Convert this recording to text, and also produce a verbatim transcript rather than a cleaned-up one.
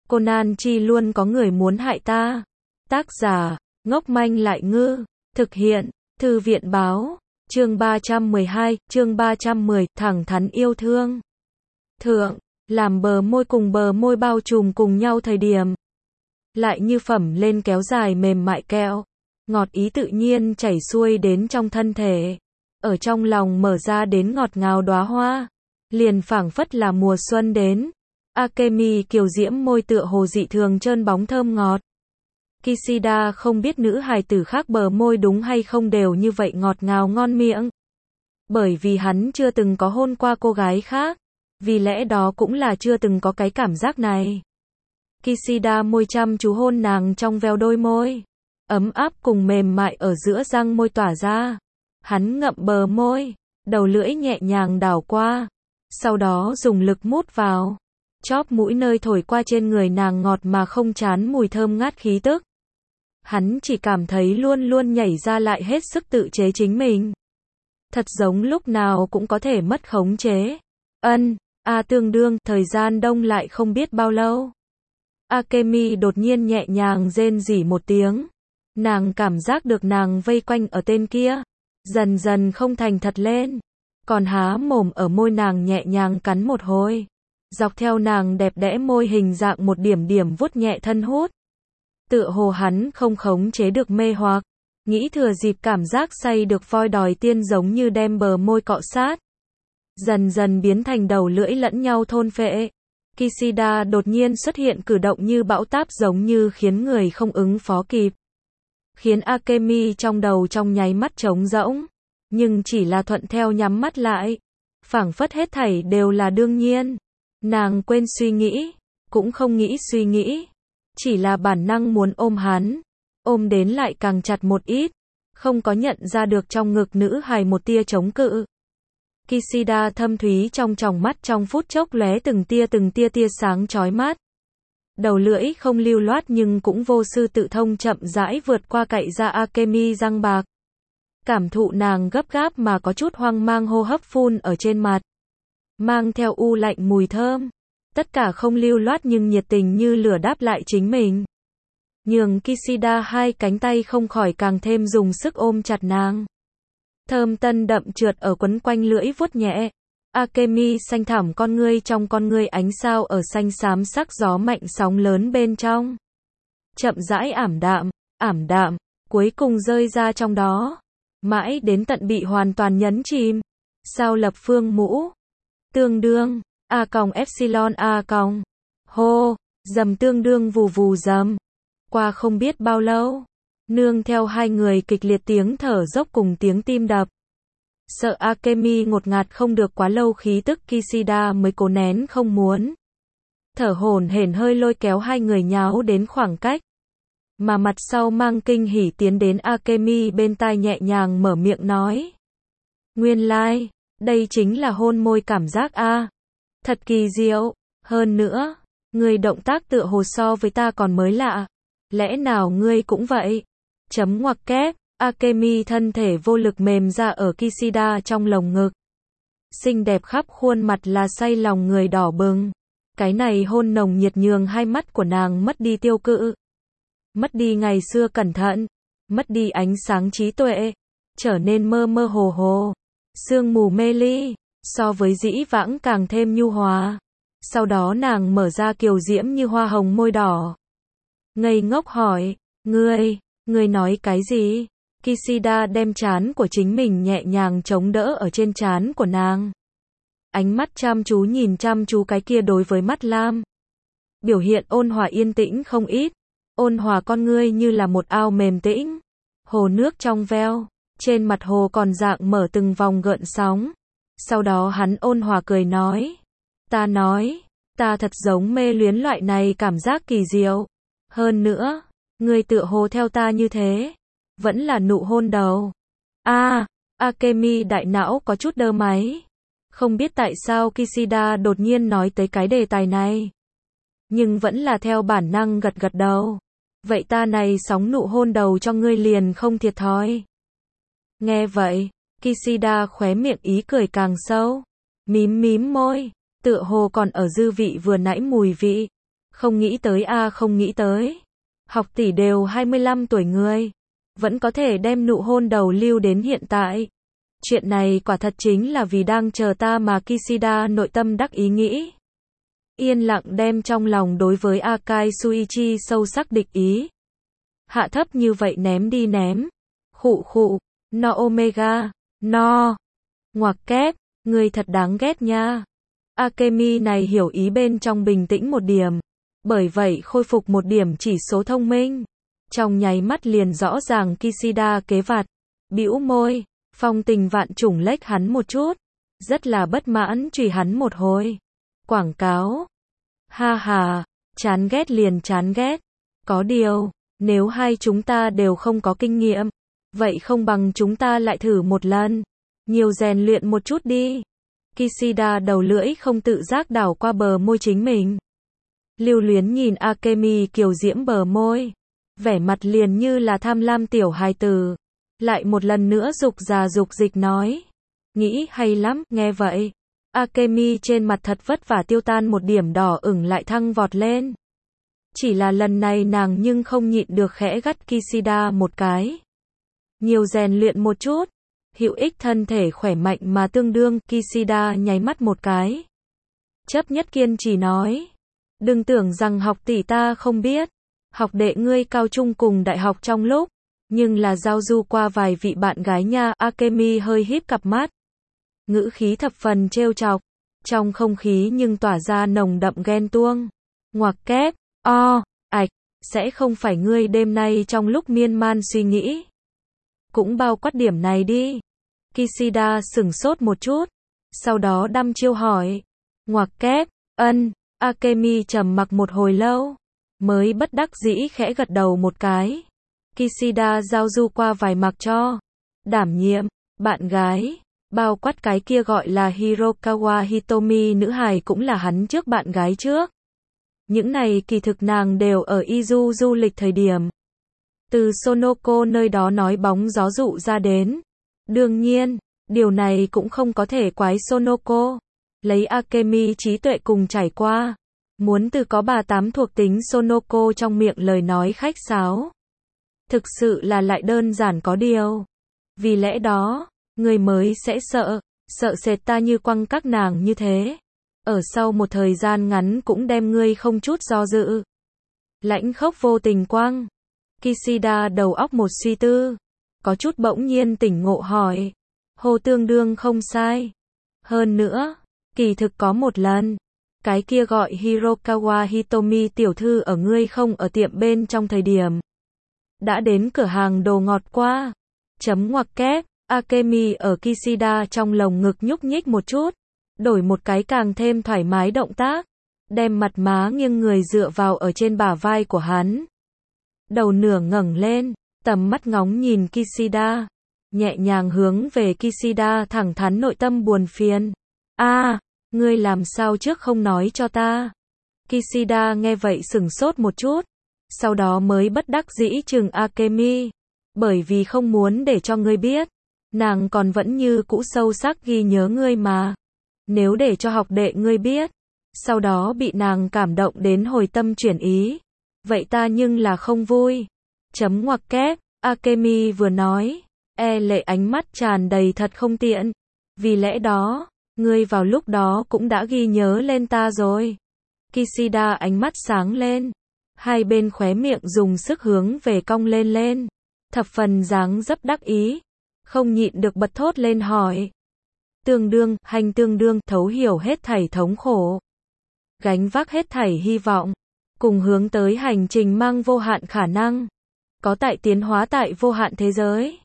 Conan chi luôn có người muốn hại ta. Tác giả, ngốc manh lại ngư. Thực hiện, Thư viện báo. Chương ba trăm mười hai, chương ba trăm mười, thẳng thắn yêu thương. Thượng, làm bờ môi cùng bờ môi bao trùm cùng nhau thời điểm. Lại như phẩm lên kéo dài mềm mại kẹo. Ngọt ý tự nhiên chảy xuôi đến trong thân thể. Ở trong lòng mở ra đến ngọt ngào đóa hoa. Liền phảng phất là mùa xuân đến. Akemi kiều diễm môi tựa hồ dị thường trơn bóng thơm ngọt. Kishida không biết nữ hài tử khác bờ môi đúng hay không đều như vậy ngọt ngào ngon miệng. Bởi vì hắn chưa từng có hôn qua cô gái khác. Vì lẽ đó cũng là chưa từng có cái cảm giác này. Kishida môi chăm chú hôn nàng trong veo đôi môi. Ấm áp cùng mềm mại ở giữa răng môi tỏa ra. Hắn ngậm bờ môi. Đầu lưỡi nhẹ nhàng đảo qua. Sau đó dùng lực mút vào. Chóp mũi nơi thổi qua trên người nàng ngọt mà không chán mùi thơm ngát khí tức. Hắn chỉ cảm thấy luôn luôn nhảy ra lại hết sức tự chế chính mình. Thật giống lúc nào cũng có thể mất khống chế. Ân, a tương đương, thời gian đông lại không biết bao lâu. Akemi đột nhiên nhẹ nhàng rên rỉ một tiếng. Nàng cảm giác được nàng vây quanh ở tên kia. Dần dần không thành thật lên. Còn há mồm ở môi nàng nhẹ nhàng cắn một hồi. Dọc theo nàng đẹp đẽ môi hình dạng một điểm điểm vuốt nhẹ thân hút. Tựa hồ hắn không khống chế được mê hoặc. Nghĩ thừa dịp cảm giác say được voi đòi tiên giống như đem bờ môi cọ sát. Dần dần biến thành đầu lưỡi lẫn nhau thôn phệ. Kishida đột nhiên xuất hiện cử động như bão táp giống như khiến người không ứng phó kịp. Khiến Akemi trong đầu trong nháy mắt trống rỗng. Nhưng chỉ là thuận theo nhắm mắt lại. Phảng phất hết thảy đều là đương nhiên. Nàng quên suy nghĩ. Cũng không nghĩ suy nghĩ. Chỉ là bản năng muốn ôm hắn. Ôm đến lại càng chặt một ít. Không có nhận ra được trong ngực nữ hài một tia chống cự. Kishida thâm thúy trong tròng mắt trong phút chốc lóe từng tia từng tia tia sáng chói mắt. Đầu lưỡi không lưu loát nhưng cũng vô sư tự thông chậm rãi vượt qua cậy ra Akemi răng bạc. Cảm thụ nàng gấp gáp mà có chút hoang mang hô hấp phun ở trên mặt. Mang theo u lạnh mùi thơm. Tất cả không lưu loát nhưng nhiệt tình như lửa đáp lại chính mình. Nhường Kishida hai cánh tay không khỏi càng thêm dùng sức ôm chặt nàng. Thơm tân đậm trượt ở quấn quanh lưỡi vuốt nhẹ. Akemi xanh thẳm con ngươi trong con ngươi ánh sao ở xanh xám sắc gió mạnh sóng lớn bên trong. Chậm rãi ảm đạm, ảm đạm, cuối cùng rơi ra trong đó. Mãi đến tận bị hoàn toàn nhấn chìm. Sao lập phương mũ. Tương đương. A còng epsilon A còng. Hô. Dầm tương đương vù vù dầm. Qua không biết bao lâu. Nương theo hai người kịch liệt tiếng thở dốc cùng tiếng tim đập. Sợ Akemi ngột ngạt không được quá lâu khí tức Kishida mới cố nén không muốn. Thở hổn hển hơi lôi kéo hai người nháo đến khoảng cách. Mà mặt sau mang kinh hỉ tiến đến Akemi bên tai nhẹ nhàng mở miệng nói. Nguyên lai, like, đây chính là hôn môi cảm giác a. Thật kỳ diệu, hơn nữa, ngươi động tác tựa hồ so với ta còn mới lạ. Lẽ nào ngươi cũng vậy? Chấm ngoặc kép, Akemi thân thể vô lực mềm ra ở Kishida trong lồng ngực. Xinh đẹp khắp khuôn mặt là say lòng người đỏ bừng. Cái này hôn nồng nhiệt nhường hai mắt của nàng mất đi tiêu cự. Mất đi ngày xưa cẩn thận. Mất đi ánh sáng trí tuệ. Trở nên mơ mơ hồ hồ. Sương mù mê ly. So với dĩ vãng càng thêm nhu hòa. Sau đó nàng mở ra kiều diễm như hoa hồng môi đỏ. Ngây ngốc hỏi. Ngươi, ngươi nói cái gì? Kishida đem trán của chính mình nhẹ nhàng chống đỡ ở trên trán của nàng. Ánh mắt chăm chú nhìn chăm chú cái kia đối với mắt lam. Biểu hiện ôn hòa yên tĩnh không ít. Ôn hòa con ngươi như là một ao mềm tĩnh. Hồ nước trong veo. Trên mặt hồ còn dạng mở từng vòng gợn sóng. Sau đó hắn ôn hòa cười nói. Ta nói, ta thật giống mê luyến loại này cảm giác kỳ diệu. Hơn nữa, ngươi tựa hồ theo ta như thế. Vẫn là nụ hôn đầu. A, à, Akemi đại não có chút đơ máy. Không biết tại sao Kishida đột nhiên nói tới cái đề tài này. Nhưng vẫn là theo bản năng gật gật đầu. Vậy ta này sóng nụ hôn đầu cho ngươi liền không thiệt thòi. Nghe vậy, Kishida khóe miệng ý cười càng sâu. Mím mím môi. Tựa hồ còn ở dư vị vừa nãy mùi vị. Không nghĩ tới a không nghĩ tới. Học tỷ đều hai mươi lăm tuổi người. Vẫn có thể đem nụ hôn đầu lưu đến hiện tại. Chuyện này quả thật chính là vì đang chờ ta mà Kishida nội tâm đắc ý nghĩ. Yên lặng đem trong lòng đối với Akai Suichi sâu sắc địch ý. Hạ thấp như vậy ném đi ném. Khụ khụ, no omega, no. Ngoặc kép, người thật đáng ghét nha. Akemi này hiểu ý bên trong bình tĩnh một điểm. Bởi vậy khôi phục một điểm chỉ số thông minh. Trong nháy mắt liền rõ ràng Kishida kế vặt. Bĩu môi, phong tình vạn trùng lếch hắn một chút. Rất là bất mãn chửi hắn một hồi. Quảng cáo. Ha ha, chán ghét liền chán ghét. Có điều, nếu hai chúng ta đều không có kinh nghiệm, vậy không bằng chúng ta lại thử một lần. Nhiều rèn luyện một chút đi. Kishida đầu lưỡi không tự giác đảo qua bờ môi chính mình. Lưu luyến nhìn Akemi kiều diễm bờ môi. Vẻ mặt liền như là tham lam tiểu hài tử. Lại một lần nữa dục già dục dịch nói. Nghĩ hay lắm, nghe vậy. Akemi trên mặt thật vất vả tiêu tan một điểm đỏ ửng lại thăng vọt lên. Chỉ là lần này nàng nhưng không nhịn được khẽ gắt Kishida một cái. Nhiều rèn luyện một chút. Hữu ích thân thể khỏe mạnh mà tương đương, Kishida nháy mắt một cái. Chấp nhất kiên trì nói. Đừng tưởng rằng học tỷ ta không biết. Học đệ ngươi cao trung cùng đại học trong lúc. Nhưng là giao du qua vài vị bạn gái nha. Akemi hơi híp cặp mắt. Ngữ khí thập phần trêu chọc. Trong không khí nhưng tỏa ra nồng đậm ghen tuông. Ngoặc kép, o, ạch, sẽ không phải ngươi đêm nay trong lúc miên man suy nghĩ. Cũng bao quát điểm này đi. Kishida sửng sốt một chút. Sau đó đăm chiêu hỏi. Ngoặc kép, ân, Akemi trầm mặc một hồi lâu. Mới bất đắc dĩ khẽ gật đầu một cái. Kishida giao du qua vài mặc cho. Đảm nhiệm, bạn gái. Bao quát cái kia gọi là Hirokawa Hitomi nữ hài cũng là hắn trước bạn gái trước. Những này kỳ thực nàng đều ở Izu du lịch thời điểm. Từ Sonoko nơi đó nói bóng gió dụ ra đến. Đương nhiên, điều này cũng không có thể quái Sonoko. Lấy Akemi trí tuệ cùng trải qua. Muốn từ có bà tám thuộc tính Sonoko trong miệng lời nói khách sáo. Thực sự là lại đơn giản có điều. Vì lẽ đó, người mới sẽ sợ, sợ sệt ta như quăng các nàng như thế. Ở sau một thời gian ngắn cũng đem ngươi không chút do dự. Lãnh khốc vô tình quăng. Kishida đầu óc một suy tư. Có chút bỗng nhiên tỉnh ngộ hỏi. Hồ tương đương không sai. Hơn nữa, kỳ thực có một lần. Cái kia gọi Hirokawa Hitomi tiểu thư ở ngươi không ở tiệm bên trong thời điểm. Đã đến cửa hàng đồ ngọt qua. Chấm ngoặc kép. Akemi ở Kishida trong lồng ngực nhúc nhích một chút. Đổi một cái càng thêm thoải mái động tác. Đem mặt má nghiêng người dựa vào ở trên bả vai của hắn. Đầu nửa ngẩng lên. Tầm mắt ngóng nhìn Kishida. Nhẹ nhàng hướng về Kishida thẳng thắn nội tâm buồn phiền. A, ngươi làm sao trước không nói cho ta? Kishida nghe vậy sửng sốt một chút. Sau đó mới bất đắc dĩ chừng Akemi. Bởi vì không muốn để cho ngươi biết. Nàng còn vẫn như cũ sâu sắc ghi nhớ ngươi mà. Nếu để cho học đệ ngươi biết. Sau đó bị nàng cảm động đến hồi tâm chuyển ý. Vậy ta nhưng là không vui. Chấm ngoặc kép. Akemi vừa nói. E lệ ánh mắt tràn đầy thật không tiện. Vì lẽ đó, ngươi vào lúc đó cũng đã ghi nhớ lên ta rồi. Kishida ánh mắt sáng lên. Hai bên khóe miệng dùng sức hướng về cong lên lên. Thập phần dáng dấp đắc ý. Không nhịn được bật thốt lên hỏi. Tương đương, hành tương đương, thấu hiểu hết thảy thống khổ. Gánh vác hết thảy hy vọng. Cùng hướng tới hành trình mang vô hạn khả năng. Có tại tiến hóa tại vô hạn thế giới.